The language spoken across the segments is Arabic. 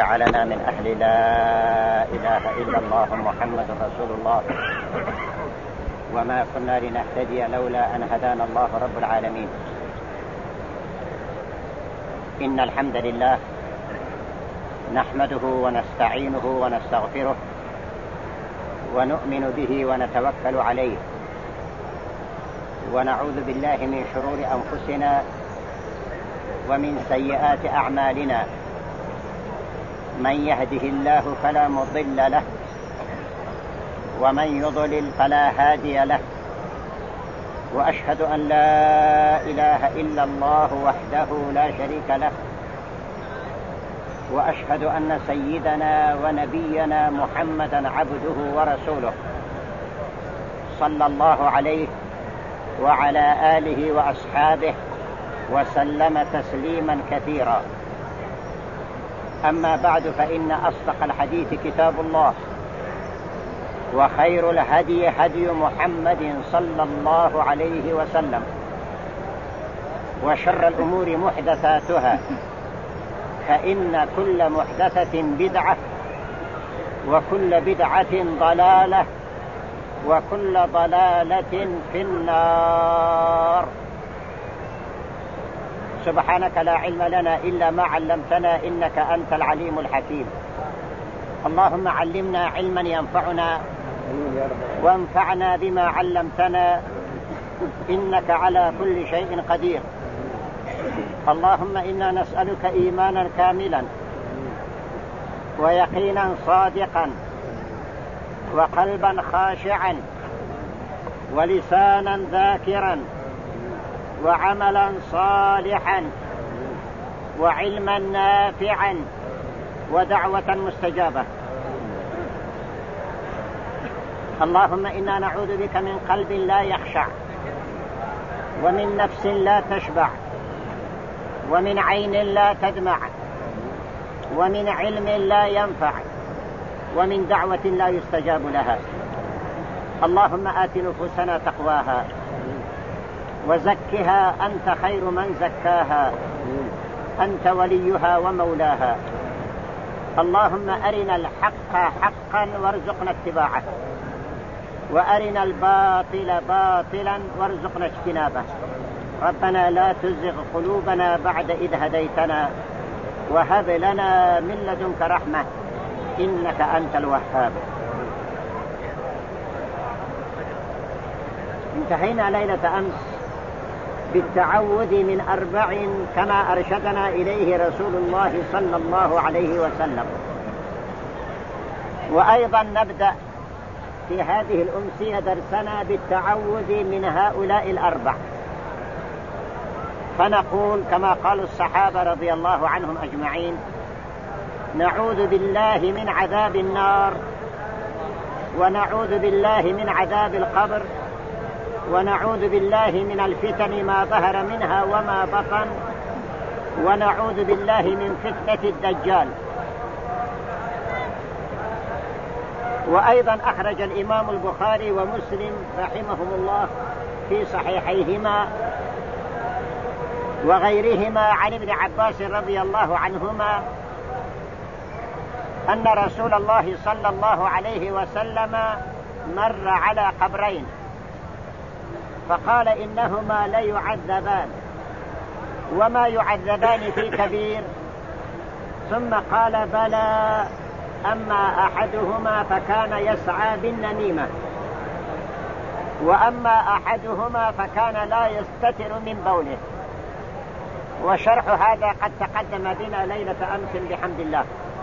جعلنا من أهل لا إله إلا الله محمد رسول الله، وما كنا لنهتدي لولا أن هدانا الله رب العالمين. إن الحمد لله نحمده ونستعينه ونستغفره ونؤمن به ونتوكل عليه، ونعوذ بالله من شرور أنفسنا ومن سيئات أعمالنا. من يهده الله فلا مضل له، ومن يضلل فلا هادي له، وأشهد أن لا إله إلا الله وحده لا شريك له، وأشهد أن سيدنا ونبينا محمدا عبده ورسوله، صلى الله عليه وعلى آله وأصحابه وسلم تسليما كثيرا. أما بعد، فإن أصدق الحديث كتاب الله، وخير الهدي هدي محمد صلى الله عليه وسلم، وشر الأمور محدثاتها، فإن كل محدثة بدعة، وكل بدعة ضلالة، وكل ضلالة في النار. سبحانك لا علم لنا إلا ما علمتنا، إنك أنت العليم الحكيم. اللهم علمنا علما ينفعنا، وانفعنا بما علمتنا، إنك على كل شيء قدير. اللهم إنا نسألك إيمانا كاملا، ويقينا صادقا، وقلبا خاشعا، ولسانا ذاكرا، وعملا صالحا، وعلما نافعا، ودعوة مستجابة. اللهم إنا نعوذ بك من قلب لا يخشع، ومن نفس لا تشبع، ومن عين لا تدمع، ومن علم لا ينفع، ومن دعوة لا يستجاب لها. اللهم آت نفوسنا تقواها، وزكها أنت خير من زكاها، أنت وليها ومولاها. اللهم أرنا الحق حقا وارزقنا اتباعه، وأرنا الباطل باطلا وارزقنا اجتنابه. ربنا لا تزغ قلوبنا بعد إذ هديتنا، وهب لنا من لدنك رحمة، إنك أنت الوهاب. انتهينا ليلة أمس بالتعوذ من 4 كما أرشدنا إليه رسول الله صلى الله عليه وسلم. وأيضا نبدأ في هذه الأمسية درسنا بالتعوذ من هؤلاء 4، فنقول كما قال الصحابة رضي الله عنهم أجمعين: نعوذ بالله من عذاب النار، ونعوذ بالله من عذاب القبر، ونعوذ بالله من الفتن ما ظهر منها وما بطن، ونعوذ بالله من فتنة الدجال. وأيضا أخرج الإمام البخاري ومسلم رحمهم الله في صحيحيهما وغيرهما عن ابن عباس رضي الله عنهما أن رسول الله صلى الله عليه وسلم مر على قبرين، فقال: إنهما ليعذبان، وما يعذبان في كبير. ثم قال: بلى، أما أحدهما فكان يسعى بالنميمة، وأما أحدهما فكان لا يستتر من بوله. وشرح هذا قد تقدم بنا ليلة أمس بحمد الله.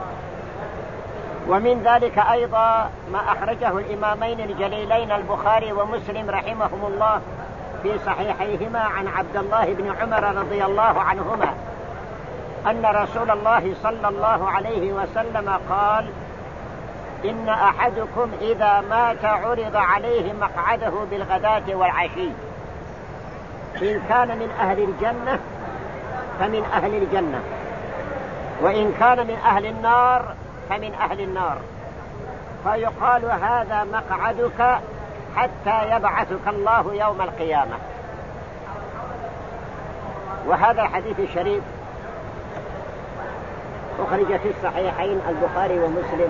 ومن ذلك أيضا ما أخرجه الإمامين الجليلين البخاري ومسلم رحمهم الله في صحيحيهما عن عبد الله بن عمر رضي الله عنهما أن رسول الله صلى الله عليه وسلم قال: إن أحدكم إذا مات عرض عليه مقعده بالغداة والعشي، إن كان من أهل الجنة فمن أهل الجنة، وإن كان من أهل النار فمن أهل النار، فيقال: هذا مقعدك حتى يبعثك الله يوم القيامة. وهذا الحديث الشريف أخرج في الصحيحين البخاري ومسلم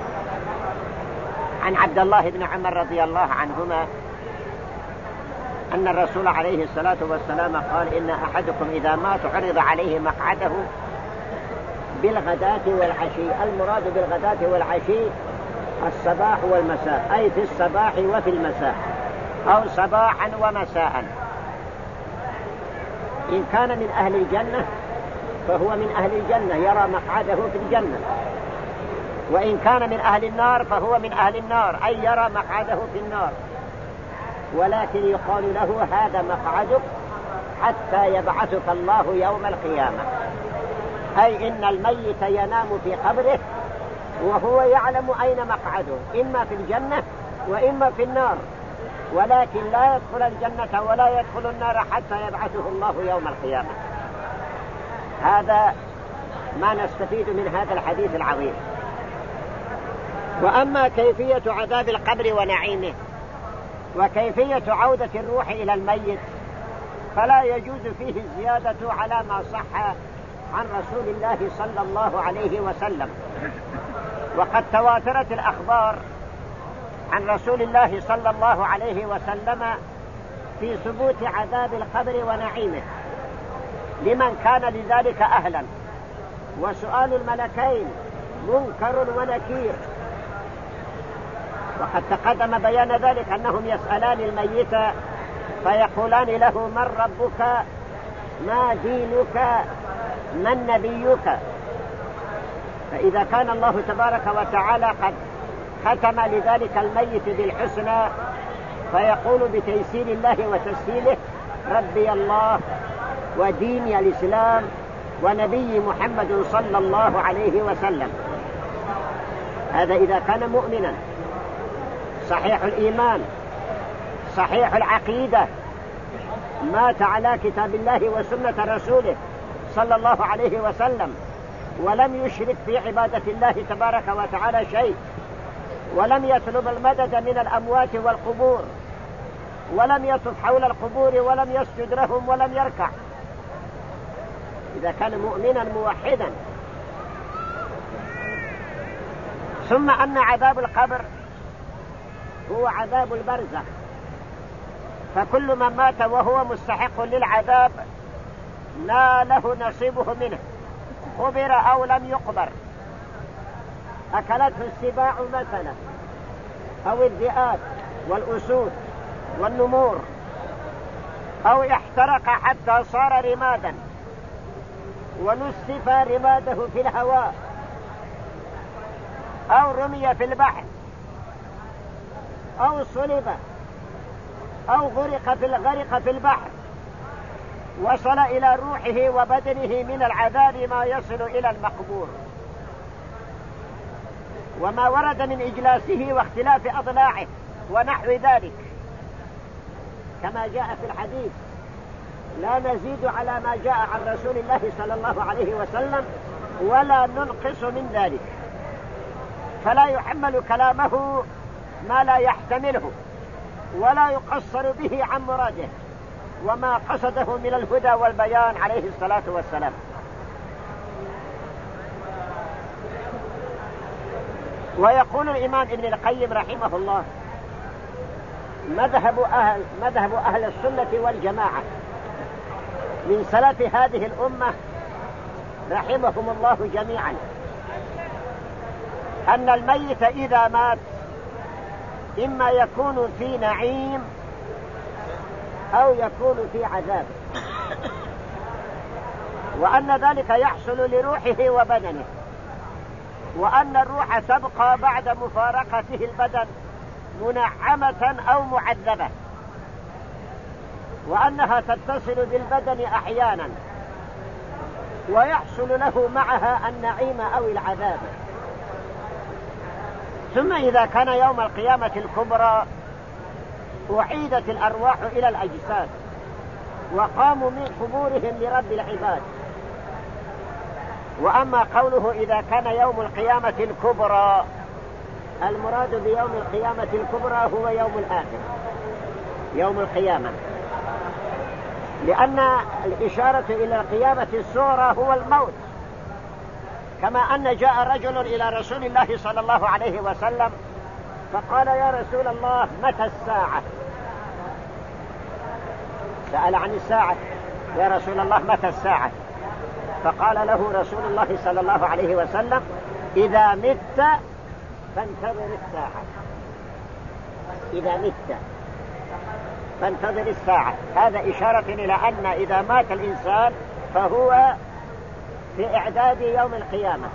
عن عبد الله بن عمر رضي الله عنهما أن الرسول عليه الصلاة والسلام قال: إن أحدكم إذا مات عرض عليه مقعده بالغداة والعشي. المراد بالغداة والعشي الصباح والمساء، أي في الصباح وفي المساء، أو صباحا ومساء. إن كان من أهل الجنة فهو من أهل الجنة يرى مقعده في الجنة، وإن كان من أهل النار فهو من أهل النار، أي يرى مقعده في النار. ولكن يقال له: هذا مقعدك حتى يبعثك الله يوم القيامة. أي إن الميت ينام في قبره وهو يعلم أين مقعده، إما في الجنة وإما في النار، ولكن لا يدخل الجنة ولا يدخل النار حتى يبعثه الله يوم القيامة. هذا ما نستفيد من هذا الحديث العظيم. وأما كيفية عذاب القبر ونعيمه وكيفية عودة الروح إلى الميت فلا يجوز فيه الزيادة على ما صح عن رسول الله صلى الله عليه وسلم. وقد تواترت الأخبار عن رسول الله صلى الله عليه وسلم في ثبوت عذاب القبر ونعيمه لمن كان لذلك أهلا. وسؤال الملكين منكر ونكير، وقد تقدم بيان ذلك أنهم يسألان الميت فيقولان له: من ربك، ما دينك، من نبيك. فإذا كان الله تبارك وتعالى قد ختم لذلك الميت بالحسنى فيقول بتيسير الله وتسهيله: ربي الله وديني الإسلام ونبي محمد صلى الله عليه وسلم. هذا إذا كان مؤمنا صحيح الإيمان صحيح العقيدة، مات على كتاب الله وسنة رسوله صلى الله عليه وسلم، ولم يشرك في عبادة الله تبارك وتعالى شيء، ولم يطلب المدد من الأموات والقبور، ولم يطف حول القبور، ولم يسجد لهم، ولم يركع. إذا كان مؤمنا موحدا. ثم أن عذاب القبر هو عذاب البرزخ، فكل من مات وهو مستحق للعذاب ناله نصيبه منه، قبر أو لم يقبر، أكلته السباع مثلا أو الذئاب والأسود والنمور، أو احترق حتى صار رمادا ونسف رماده في الهواء، أو رمي في البحر، أو صلب، أو غرق في البحر، وصل إلى روحه وبدنه من العذاب ما يصل إلى المقبور. وما ورد من إجلاسه واختلاف أضلاعه ونحو ذلك كما جاء في الحديث: لا نزيد على ما جاء عن رسول الله صلى الله عليه وسلم ولا ننقص من ذلك. فلا يحمل كلامه ما لا يحتمله، ولا يقصر به عن مراده وما قصده من الهدى والبيان عليه الصلاة والسلام. ويقول الإمام ابن القيم رحمه الله: مذهب أهل السنة والجماعة من سلف هذه الأمة رحمهم الله جميعا أن الميت إذا مات إما يكون في نعيم أو يكون في عذاب، وأن ذلك يحصل لروحه وبدنه، وأن الروح تبقى بعد مفارقته البدن منعمة أو معذبة، وأنها تتصل بالبدن أحيانا ويحصل له معها النعيم أو العذاب. ثم إذا كان يوم القيامة الكبرى أعيدت الأرواح إلى الأجساد وقاموا من قبورهم لرب العباد. وأما قوله إذا كان يوم القيامة الكبرى، المراد بيوم القيامة الكبرى هو يوم الآخر، يوم القيامة، لأن الإشارة إلى القيامة الصغرى هو الموت، كما أن جاء رجل إلى رسول الله صلى الله عليه وسلم فقال يا رسول الله متى الساعة؟ سأل عن الساعة، يا رسول الله متى الساعة؟ فقال له رسول الله صلى الله عليه وسلم إذا مت فانتظر الساعة. إذا مت فانتظر الساعة. هذا إشارة إلى أن إذا مات الإنسان فهو في إعداد يوم القيامة،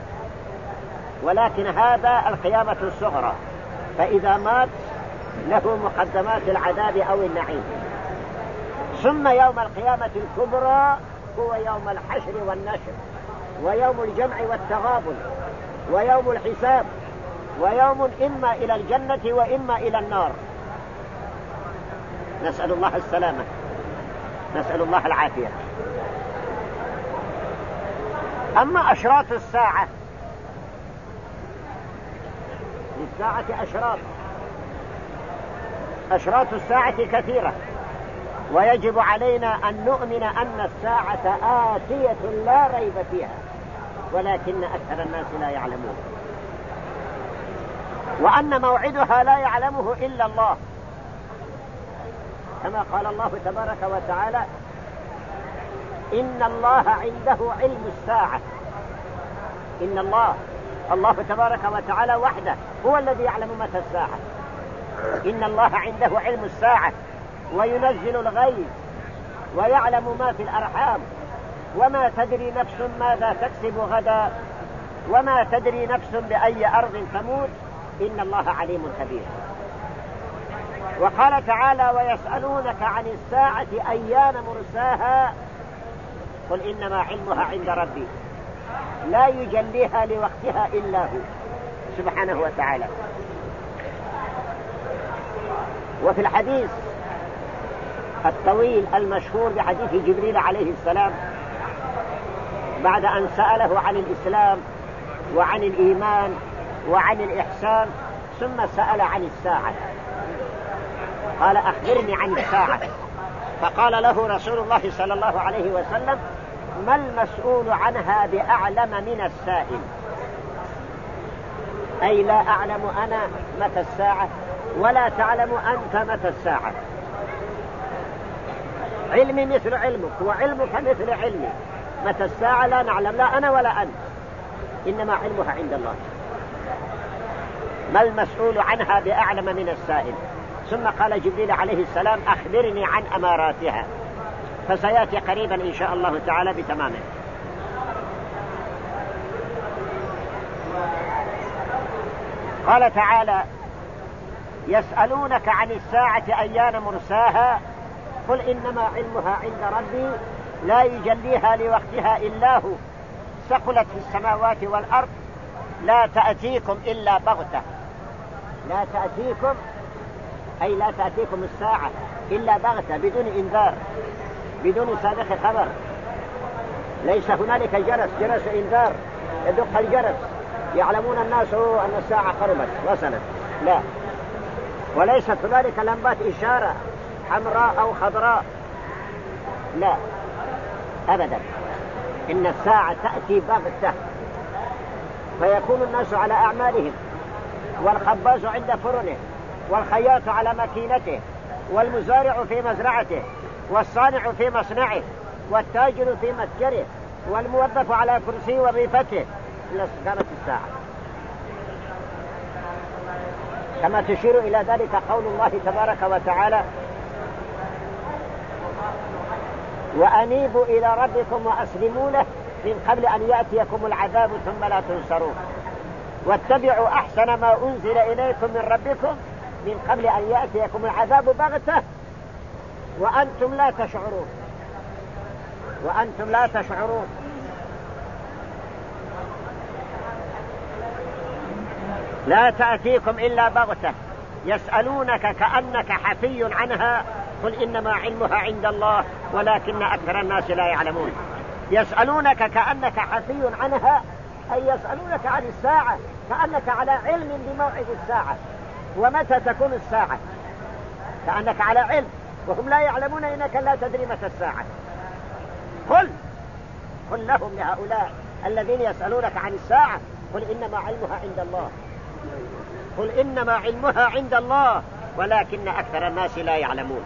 ولكن هذا القيامة الصغرى، فإذا مات له مقدمات العذاب أو النعيم. ثم يوم القيامة الكبرى هو يوم الحشر والنشر، ويوم الجمع والتغابن، ويوم الحساب، ويوم إما إلى الجنة وإما إلى النار. نسأل الله السلامة، نسأل الله العافية. أما أشراط الساعة، للساعة أشراط الساعة كثيرة، ويجب علينا أن نؤمن أن الساعة آتية لا ريب فيها، ولكن أكثر الناس لا يعلمون، وأن موعدها لا يعلمه إلا الله، كما قال الله تبارك وتعالى إن الله عنده علم الساعة. إن الله تبارك وتعالى وحده هو الذي يعلم متى الساعة. إن الله عنده علم الساعة وينزل الغيث ويعلم ما في الأرحام وما تدري نفس ماذا تكسب غدا وما تدري نفس بأي أرض تموت إن الله عليم خبير. وقال تعالى ويسألونك عن الساعة أيان مرساها قل إنما علمها عند ربي لا يجليها لوقتها إلا هو سبحانه وتعالى. وفي الحديث الطويل المشهور بحديث جبريل عليه السلام بعد أن سأله عن الإسلام وعن الإيمان وعن الإحسان ثم سأل عن الساعة قال أخبرني عن الساعة. فقال له رسول الله صلى الله عليه وسلم ما المسؤول عنها بأعلم من السائل، أي لا أعلم أنا متى الساعة ولا تعلم أنت متى الساعة. علمي مثل علمك وعلمك مثل علمي، متى الساعة لا نعلم، لا أنا ولا أنت، إنما علمها عند الله. ما المسؤول عنها بأعلم من السائل. ثم قال جبريل عليه السلام أخبرني عن أماراتها، فسيأتي قريبا إن شاء الله تعالى بتمامه. قال تعالى يسألونك عن الساعة أيان مرساها قل إنما علمها عند ربي لا يجليها لوقتها إلا هو ثقلت في السماوات والأرض لا تأتيكم إلا بغتة. لا تأتيكم أي لا تأتيكم الساعة إلا بغتة بدون إنذار بدون سابق خبر. ليس هنالك جرس إنذار يدق الجرس يعلمون الناس أن الساعة قربت وصلت، لا. وليست هنالك لمبات إشارة حمراء أو خضراء، لا أبدا. إن الساعة تأتي بغتة فيكون الناس على أعمالهم، والخباز عند فرنه، والخياط على مكينته، والمزارع في مزرعته، والصانع في مصنعه، والتاجر في متجره، والموظف على كرسي وظيفته إلا كانت الساعة. كما تشير إلى ذلك قول الله تبارك وتعالى وأنيبوا إلى ربكم وأسلموا له من قبل أن يأتيكم العذاب ثم لا تنصرون واتبعوا أحسن ما أنزل إليكم من ربكم من قبل أن يأتيكم العذاب بغتة وأنتم لا تشعرون. وأنتم لا تشعرون. لا تأتيكم إلا بغتة يسألونك كأنك حفي عنها قل إنما علمها عند الله ولكن أكثر الناس لا يعلمون. يسألونك كأنك حفي عنها أي يسألونك عن الساعة كأنك على علم بموعد الساعة ومتى تكون الساعة، كأنك على علم وهم لا يعلمون إنك لا تدري متى الساعة. قل لهم لهؤلاء الذين يسألونك عن الساعة قل إنما علمها عند الله، قل إنما علمها عند الله ولكن أكثر الناس لا يعلمون.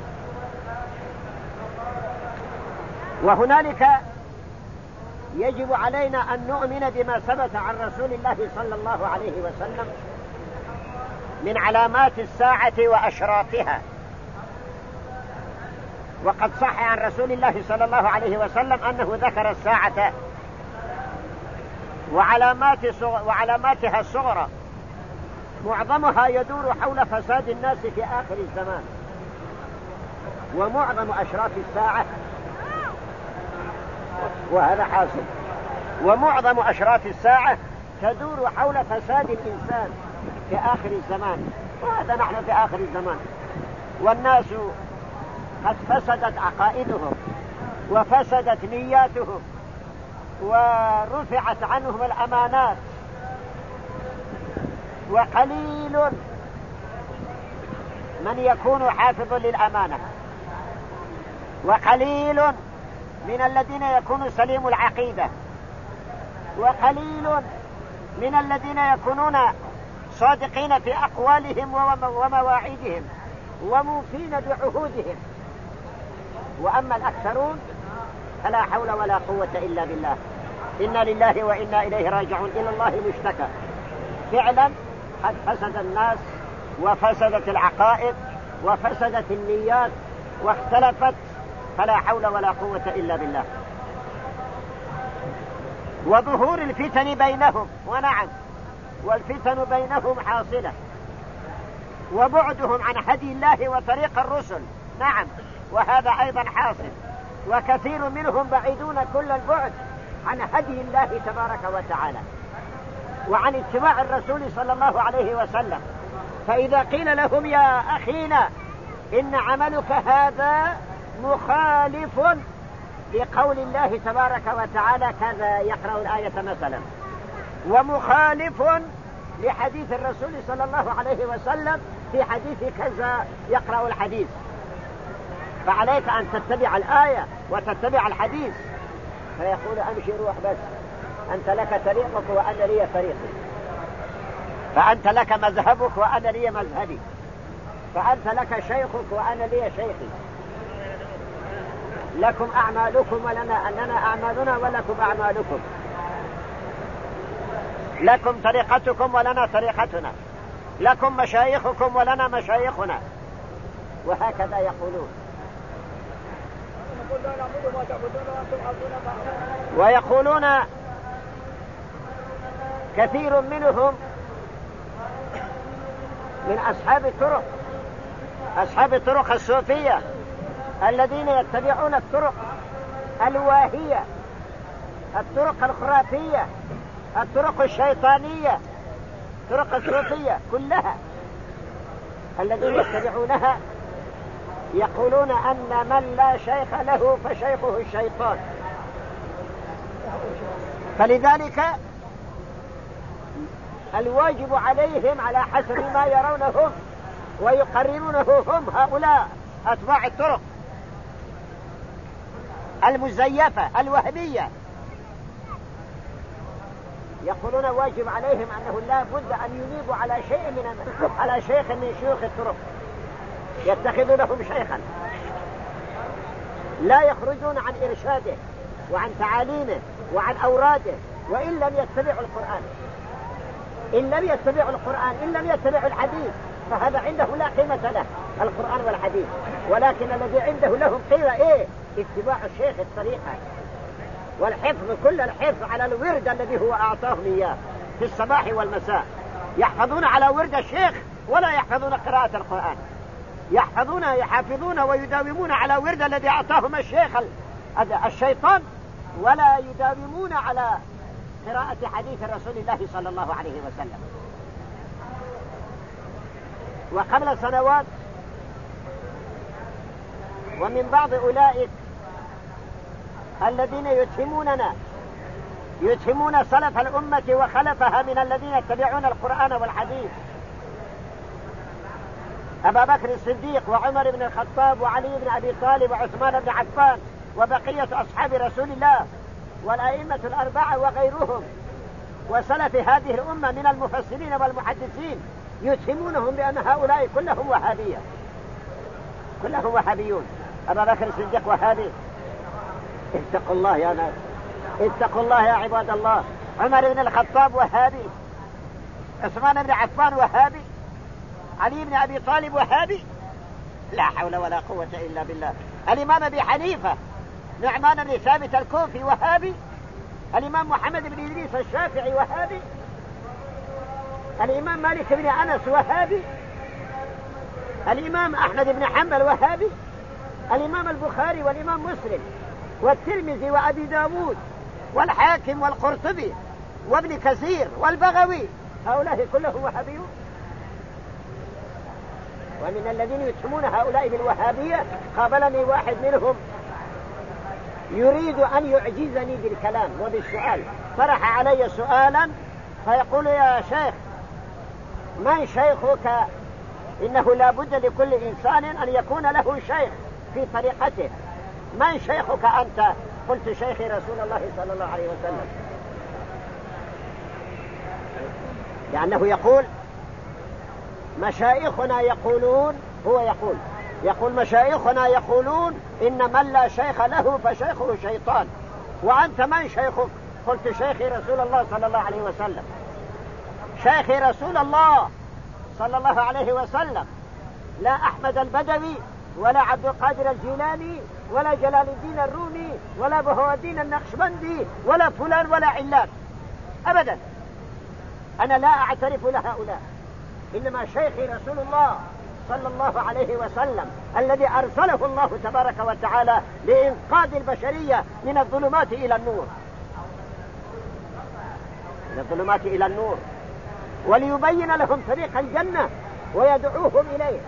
وهنالك يجب علينا أن نؤمن بما ثبت عن رسول الله صلى الله عليه وسلم من علامات الساعة وأشراطها. وقد صح عن رسول الله صلى الله عليه وسلم أنه ذكر الساعة وعلاماتها الصغرى معظمها يدور حول فساد الناس في آخر الزمان، ومعظم أشراط الساعة وهذا حاصل، ومعظم أشراط الساعة تدور حول فساد الإنسان في آخر الزمان، وهذا نحن في آخر الزمان. والناس قد فسدت عقائدهم وفسدت نياتهم ورفعت عنهم الأمانات، وقليل من يكون حافظ للأمانة، وقليل من الذين يكون سليم العقيدة، وقليل من الذين يكونون صادقين في أقوالهم ومواعيدهم وموفين بعهودهم. وأما الأكثرون فلا حول ولا قوة إلا بالله، إنا لله وإنا إليه راجعون، إلى الله مشتكى. فعلا قد فسد الناس وفسدت العقائد وفسدت النيات واختلفت، فلا حول ولا قوة إلا بالله. وظهور الفتن بينهم، ونعم والفتن بينهم حاصلة، وبعدهم عن هدي الله وطريق الرسل، نعم وهذا أيضا حاصل، وكثير منهم بعيدون كل البعد عن هدي الله تبارك وتعالى وعن اتباع الرسول صلى الله عليه وسلم. فإذا قيل لهم يا أخينا إن عملك هذا مخالف لقول الله تبارك وتعالى كذا، يقرأ الآية مثلا، ومخالف لحديث الرسول صلى الله عليه وسلم في حديث كذا، يقرأ الحديث، فعليك أن تتبع الآية وتتبع الحديث. فيقول أمشي روح بس، أنت لك طريقك وأنا لي طريقي، فأنت لك مذهبك وأنا لي مذهبي، فأنت لك شيخك وأنا لي شيخي، لكم أعمالكم ولنا أعمالنا ولكم أعمالكم، لكم طريقتكم ولنا طريقتنا، لكم مشايخكم ولنا مشايخنا، وهكذا يقولون. ويقولون كثير منهم من أصحاب الطرق الصوفية الذين يتبعون الطرق الواهية، الطرق الخرافية، الطرق الشيطانية، الطرق الصوفية كلها الذين يتبعونها يقولون أن من لا شيخ له فشيخه الشيطان. فلذلك الواجب عليهم على حسب ما يرونه ويقررونه هم هؤلاء أتباع الطرق المزيفة الوهمية، يقولون واجب عليهم أنه لا بد أن ينيبوا على شيخ من شيوخ الطرق، يتخذوا لهم شيخا، لا يخرجون عن إرشاده وعن تعاليمه وعن أوراده، وإن لم يتبعوا القرآن، إن لم يتبعوا القرآن، إن لم يتبعوا الحديث، فهذا عنده لا قيمة له القرآن والحديث. ولكن الذي عنده لهم قيمة إيه؟ اتباع الشيخ الطريقة والحفظ، كل الحفظ على الورد الذي هو أعطاهم إياه في الصباح والمساء. يحفظون على ورد الشيخ ولا يحفظون قراءة القرآن، يحافظون ويداومون على ورد الذي أعطاهم الشيخ الشيطان، ولا يداومون على قراءة حديث رسول الله صلى الله عليه وسلم. وقبل سنوات ومن بعض أولئك الذين يتهمون سلف الأمة وخلفها من الذين يتبعون القرآن والحديث، أبا بكر الصديق وعمر بن الخطاب وعلي بن أبي طالب وعثمان بن عفان وبقية أصحاب رسول الله والأئمة الأربعة وغيرهم وسلف هذه الأمة من المفسرين والمحدثين يتهمونهم بأن هؤلاء كلهم وهابية، كلهم وهابيون. أبا بكر الصديق وهابي، اتقوا الله يا ناس، اتقوا الله يا عباد الله. عمر بن الخطاب وهابي، عثمان بن عفان وهابي، علي بن أبي طالب وهابي، لا حول ولا قوة إلا بالله. الإمام أبي حنيفة نعمان بن ثابت الكوفي وهابي، الإمام محمد بن إدريس الشافعي وهابي، الإمام مالك بن أنس وهابي، الإمام أحمد بن حنبل وهابي، الإمام البخاري والإمام مسلم والترمذي وأبي داود والحاكم والقرطبي وابن كثير والبغوي، هؤلاء كلهم وهابيون. ومن الذين يتهمون هؤلاء بالوهابية قابلني واحد منهم يريد أن يعجزني بالكلام وبالسؤال، طرح علي سؤالا فيقول يا شيخ من شيخك؟ إنه لا بد لكل إنسان أن يكون له شيخ في طريقته، من شيخك أنت؟ قلت شيخي رسول الله صلى الله عليه وسلم، لأنه يقول مشايخنا يقولون، هو يقول مشايخنا يقولون إن من لا شيخ له فشيخه شيطان، وأنت من شيخك؟ قلت شيخي رسول الله صلى الله عليه وسلم، شيخي رسول الله صلى الله عليه وسلم، لا أحمد البدوي ولا عبد القادر الجيلاني ولا جلال الدين الرومي ولا بهاء الدين النقشبندي ولا فلان ولا علان أبدا، أنا لا أعترف لهؤلاء، إنما شيخي رسول الله صلى الله عليه وسلم الذي أرسله الله تبارك وتعالى لإنقاذ البشرية من الظلمات إلى النور، من الظلمات إلى النور، وليبين لهم طريق الجنة ويدعوهم إليه،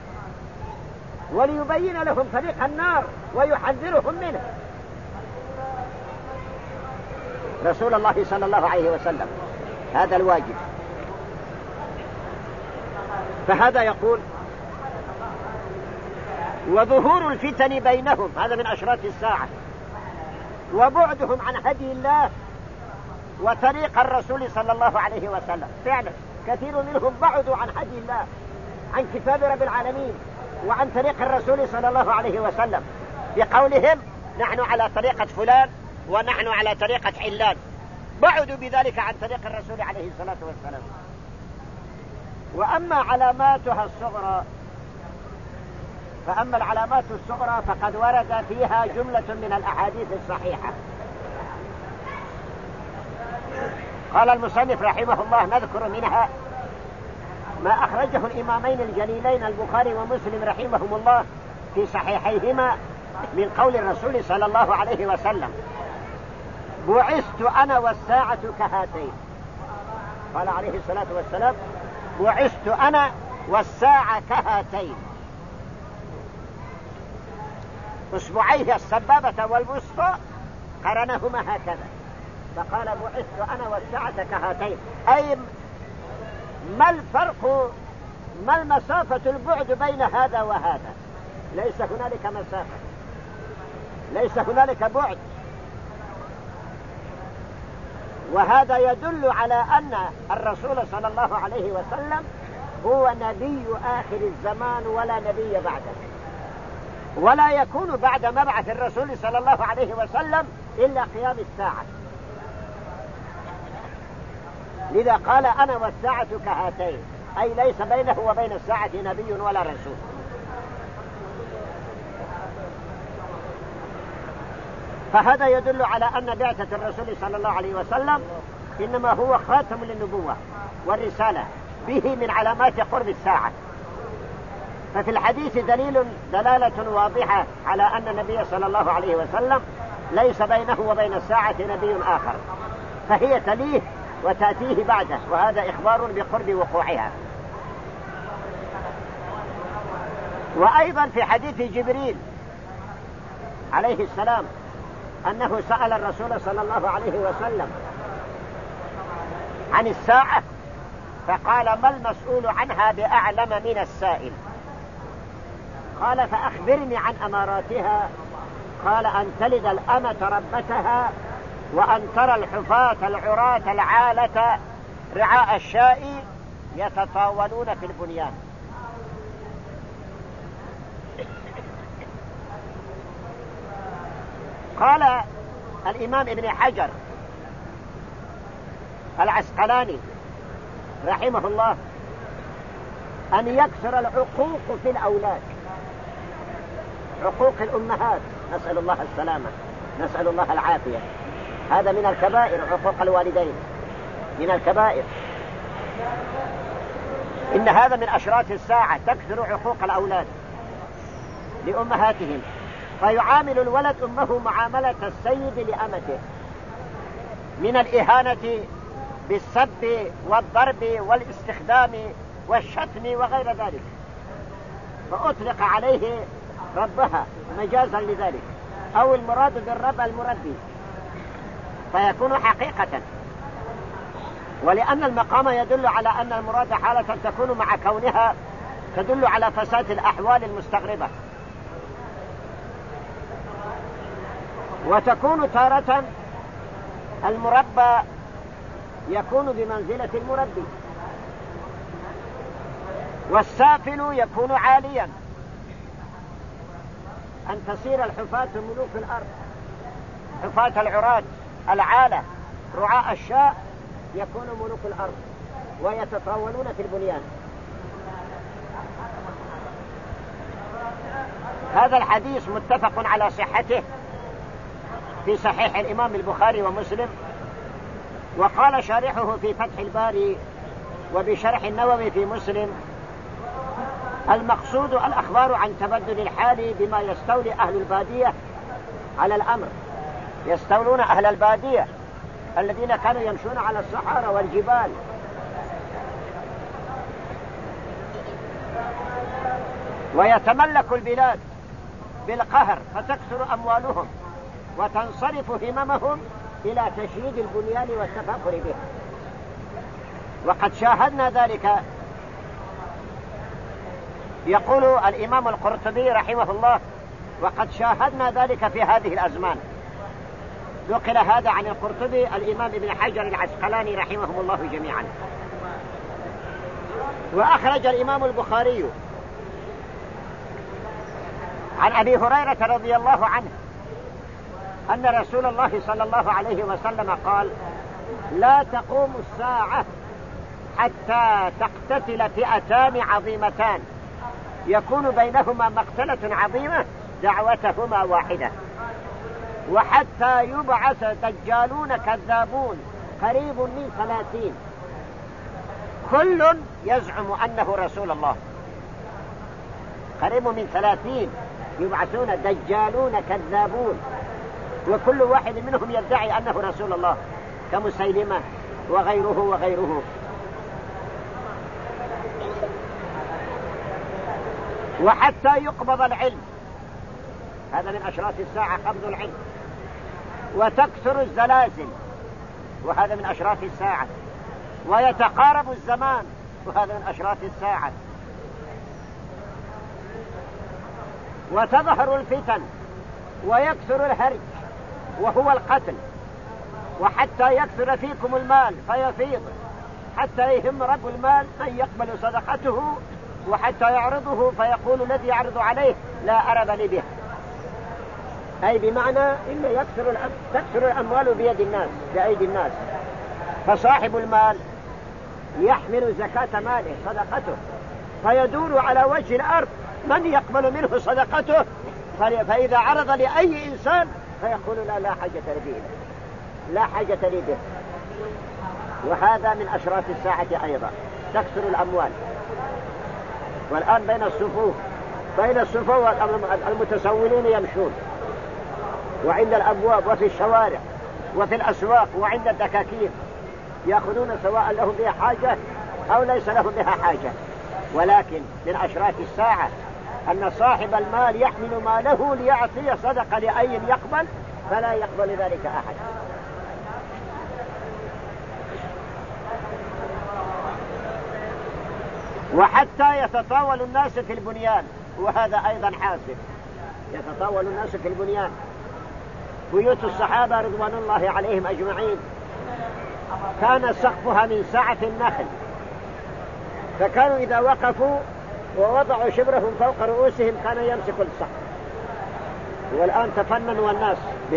وليبين لهم طريق النار ويحذرهم منه. رسول الله صلى الله عليه وسلم، هذا الواجب. فهذا يقول وظهور الفتن بينهم، هذا من أشراط الساعة، وبعدهم عن هدي الله وطريق الرسول صلى الله عليه وسلم. فعلا كثير منهم بعدوا عن هدي الله، عن كتاب رب العالمين وعن طريق الرسول صلى الله عليه وسلم، بقولهم نحن على طريقة فلان ونحن على طريقة علان، بعدوا بذلك عن طريق الرسول عليه الصلاة والسلام. وأما علاماتها الصغرى، فأما العلامات الصغرى فقد ورد فيها جملة من الأحاديث الصحيحة. قال المصنف رحمه الله نذكر منها ما أخرجه الإمامين الجليلين البخاري ومسلم رحمهم الله في صحيحيهما من قول الرسول صلى الله عليه وسلم بعثت أنا والساعة كهاتين. قال عليه الصلاة والسلام بعثت أنا والساعة كهاتين، أصبعيه السبابة والوسطى قرنهما هكذا، فقال بعثت أنا والساعة كهاتين، أي ما الفرق، ما المسافة البعد بين هذا وهذا؟ ليس هنالك مسافة، ليس هنالك بعد. وهذا يدل على أن الرسول صلى الله عليه وسلم هو نبي آخر الزمان ولا نبي بعده، ولا يكون بعد مبعث الرسول صلى الله عليه وسلم إلا قيام الساعة. لذا قال أنا والساعة كهاتين، أي ليس بينه وبين الساعة نبي ولا رسول. فهذا يدل على أن بعثة الرسول صلى الله عليه وسلم إنما هو خاتم للنبوة والرسالة، به من علامات قرب الساعة. ففي الحديث دلالة واضحة على أن النبي صلى الله عليه وسلم ليس بينه وبين الساعة نبي آخر، فهي تليه وتأتيه بعده، وهذا إخبار بقرب وقوعها. وأيضا في حديث جبريل عليه السلام أنه سأل الرسول صلى الله عليه وسلم عن الساعة فقال ما المسؤول عنها بأعلم من السائل؟ قال فأخبرني عن أماراتها. قال أن تلد الأمة ربتها وأن ترى الحفاة العراة العالة رعاء الشاء يتطاولون في البنيان. قال الإمام ابن حجر العسقلاني رحمه الله أن يكثر العقوق في الأولاد، عقوق الأمهات، نسأل الله السلامة، نسأل الله العافية. هذا من الكبائر، عقوق الوالدين من الكبائر. إن هذا من أشراط الساعة، تكثر عقوق الأولاد لأمهاتهم، فيعامل الولد أمه معاملة السيد لأمته، من الإهانة بالسب والضرب والاستخدام والشتم وغير ذلك، فأطلق عليه ربها مجازا لذلك، أو المراد بالرب المربي، فيكون حقيقة. ولأن المقام يدل على أن المراد حالة تكون مع كونها تدل على فساد الأحوال المستغربة، وتكون تارة المربى يكون بمنزلة المربي، والسافل يكون عاليا، أن تصير الحفاة ملوك الأرض، حفاة العراة العالة رعاء الشاء يكونوا ملوك الأرض ويتطاولون في البنيان. هذا الحديث متفق على صحته في صحيح الإمام البخاري ومسلم. وقال شارحه في فتح الباري وبشرح النووي في مسلم: المقصود الأخبار عن تبدل الحال بما يستولي أهل البادية على الأمر، يستولون أهل البادية الذين كانوا يمشون على الصحارى والجبال، ويتملك البلاد بالقهر، فتكثر أموالهم وتنصرف هممهم إلى تشييد البنيان والتفاخر به. وقد شاهدنا ذلك. يقول الإمام القرطبي رحمه الله: وقد شاهدنا ذلك في هذه الأزمان. نقل هذا عن القرطبي الإمام ابن حجر العسقلاني رحمهم الله جميعا. وأخرج الإمام البخاري عن أبي هريرة رضي الله عنه أن رسول الله صلى الله عليه وسلم قال: لا تقوم الساعة حتى تقتتل فئتان عظيمتان يكون بينهما مقتلة عظيمة دعوتهما واحدة، وحتى يبعث دجالون كذابون قريب من 30 كل يزعم أنه رسول الله. قريب من 30 يبعثون دجالون كذابون، وكل واحد منهم يدعي أنه رسول الله، كمسيلمة وغيره وغيره. وحتى يقبض العلم، هذا من أشراط الساعة قبض العلم. وتكثر الزلازل، وهذا من أشراط الساعة. ويتقارب الزمان، وهذا من أشراط الساعة. وتظهر الفتن ويكثر الهرج وهو القتل، وحتى يكثر فيكم المال فيفيض، حتى يهم رب المال أن يقبل صدقته، وحتى يعرضه فيقول الذي يعرض عليه: لا أرب لي به. أي بمعنى إن تكثر الأموال بيد الناس، بأيدي الناس، فصاحب المال يحمل زكاة ماله صدقته، فيدور على وجه الأرض من يقبل منه صدقته، فإذا عرض لأي إنسان فيقول: لا حاجة لي به، لا حاجة لي به. وهذا من أشراط الساعة أيضا، تكثر الأموال. والآن بين الصفوف المتسولون يمشون، وعند الأبواب وفي الشوارع وفي الأسواق وعند الدكاكين، يأخذون سواء لهم بها حاجة أو ليس لهم بها حاجة. ولكن من أشراط الساعة أن صاحب المال يحمل ماله ليعطي صدقة لأي يقبل، فلا يقبل ذلك أحد. وحتى يتطاول الناس في البنيان، وهذا أيضا حاصل، يتطاول الناس في البنيان. بيوت الصحابة رضوان الله عليهم أجمعين كان سقفها من سعف النخل، فكانوا إذا وقفوا ووضعوا شبرهم فوق رؤوسهم كان يمسك السقف. والآن تفننوا الناس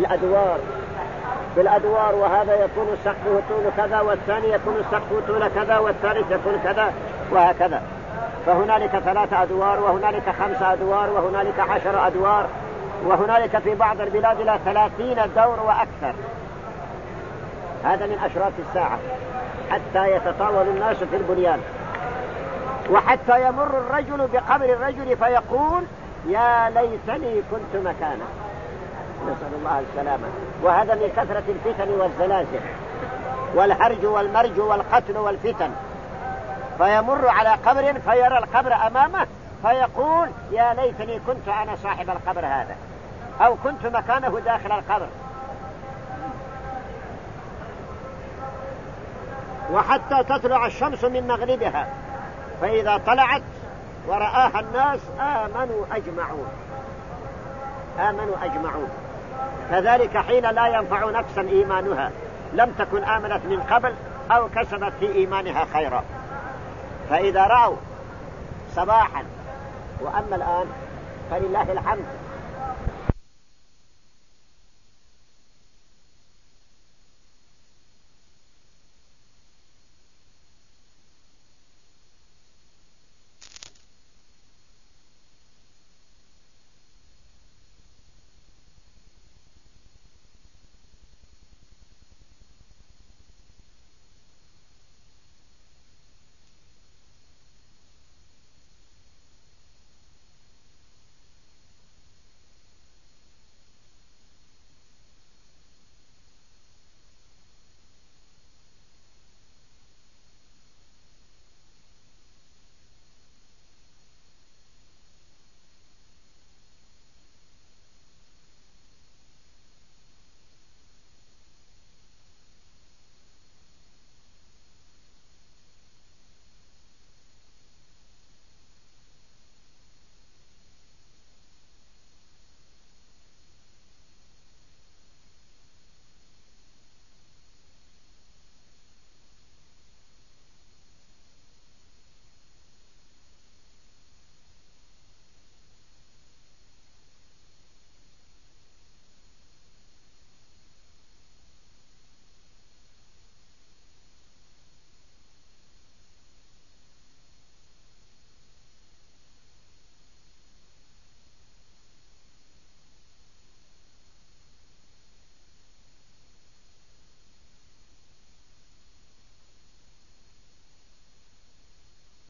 بالأدوار، وهذا يكون سقفه طول كذا، والثاني يكون سقفه طول كذا، والثالث يكون كذا، وهكذا. فهنالك 3 أدوار، وهنالك 5 أدوار، وهنالك 10 أدوار، وهنالك في بعض البلاد إلى 30 دور وأكثر. هذا من أشراط الساعة، حتى يتطاول الناس في البنيان، وحتى يمر الرجل بقبر الرجل فيقول يا ليتني كنت مكانه، نسأل الله السلامة. وهذا من كثرة الفتن والزلازل والهرج والمرج والقتل والفتن، فيمر على قبر فيرى القبر أمامه فيقول يا ليتني كنت أنا صاحب القبر هذا، أو كنت مكانه داخل القبر. وحتى تطلع الشمس من مغربها، فإذا طلعت ورآها الناس آمنوا أجمعون. كذلك حين لا ينفع نفسا إيمانها لم تكن آمنت من قبل أو كسبت في إيمانها خيرا. فإذا رأوا صباحا، وأما الآن فلله الحمد